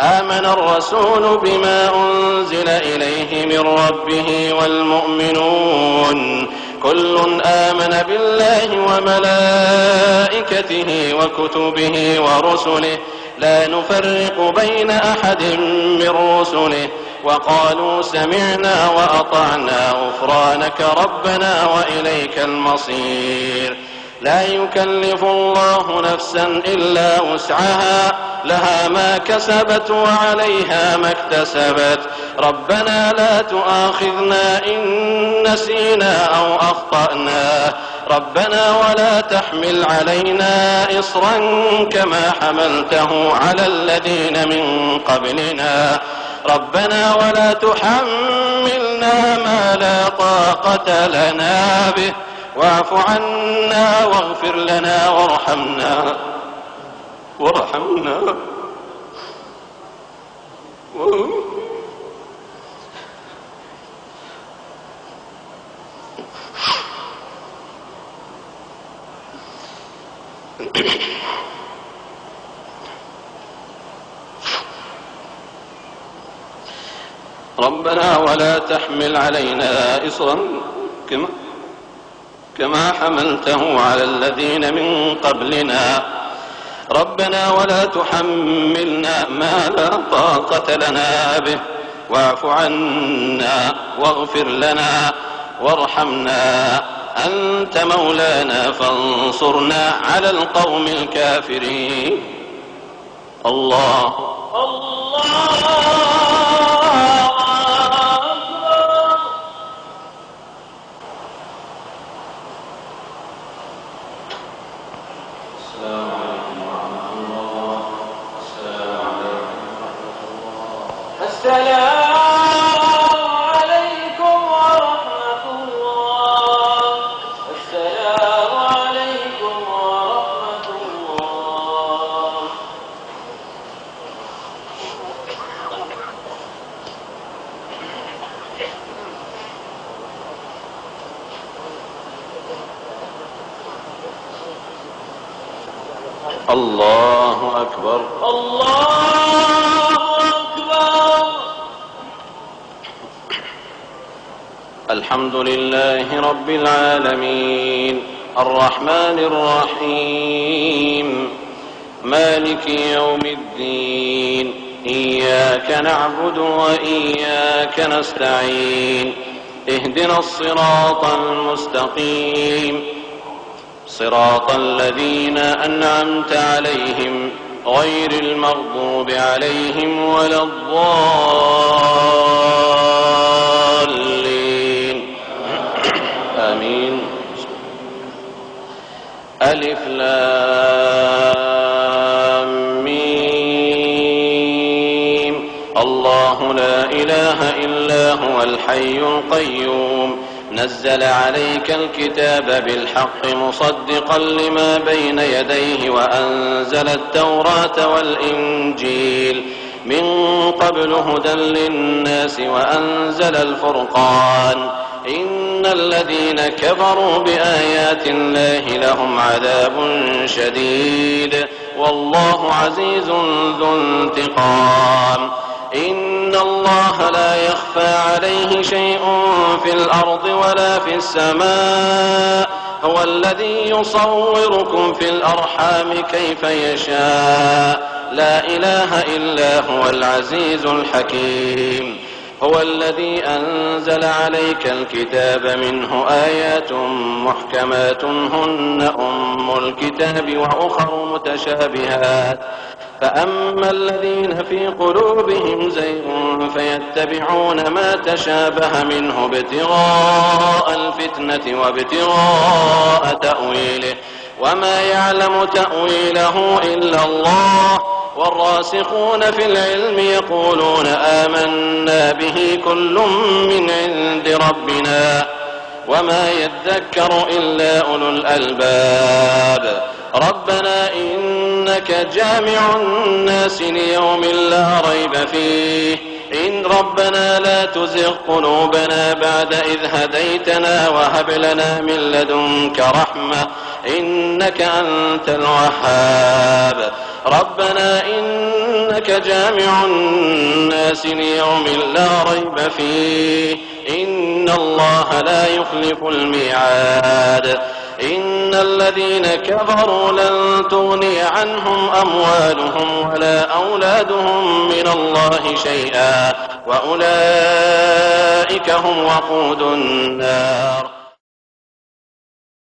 آمن الرسول بما أنزل إليه من ربه والمؤمنون كل آمن بالله وملائكته وكتبه ورسله لا نفرق بين أحد من رسله وقالوا سمعنا وأطعنا غفرانك ربنا وإليك المصير. لا يكلف الله نفسا إلا وسعها لها ما كسبت وعليها ما اكتسبت ربنا لا تؤاخذنا إن نسينا أو أخطأنا ربنا ولا تحمل علينا إصرا كما حملته على الذين من قبلنا ربنا ولا تحملنا ما لا طاقة لنا به واعف عنا واغفر لنا وارحمنا ربنا ولا تحمل علينا إصرا كما حملته على الذين من قبلنا ربنا ولا تحملنا ما لا طاقة لنا به واعف عنا واغفر لنا وارحمنا أنت مولانا فانصرنا على القوم الكافرين. الله الله أكبر الحمد لله رب العالمين الرحمن الرحيم مالك يوم الدين إياك نعبد وإياك نستعين اهدنا الصراط المستقيم صراط الذين أنعمت عليهم غير المغضوب عليهم ولا الضالين آمين. ألف لام ميم الله لا إله إلا هو الحي القيوم نزل عليك الكتاب بالحق مصدقا لما بين يديه وأنزل التوراة والإنجيل من قبل هدى للناس وأنزل الفرقان إن الذين كفروا بآيات الله لهم عذاب شديد والله عزيز ذو انتقام. إن الله لا يخفى عليه شيء في الأرض ولا في السماء هو الذي يصوركم في الأرحام كيف يشاء لا إله إلا هو العزيز الحكيم. هو الذي أنزل عليك الكتاب منه آيات محكمات هن أم الكتاب وأخر متشابهات فأما الذين في قلوبهم زيغ فيتبعون ما تشابه منه ابتغاء الفتنة وابتغاء تأويله وما يعلم تأويله إلا الله والراسخون في العلم يقولون آمنا به كل من عند ربنا وما يذكر إلا أولو الألباب. ربنا إنك جامع الناس ليوم لا ريب فيه إن ربنا لا تزغ قلوبنا بعد إذ هديتنا وهب لنا من لدنك رحمة إنك أنت الوهاب ربنا إنك جامع الناس ليوم لا ريب فيه إن الله لا يخلف الميعاد إن الذين كفروا لن تغني عنهم أموالهم ولا أولادهم من الله شيئا وأولئك هم وقود النار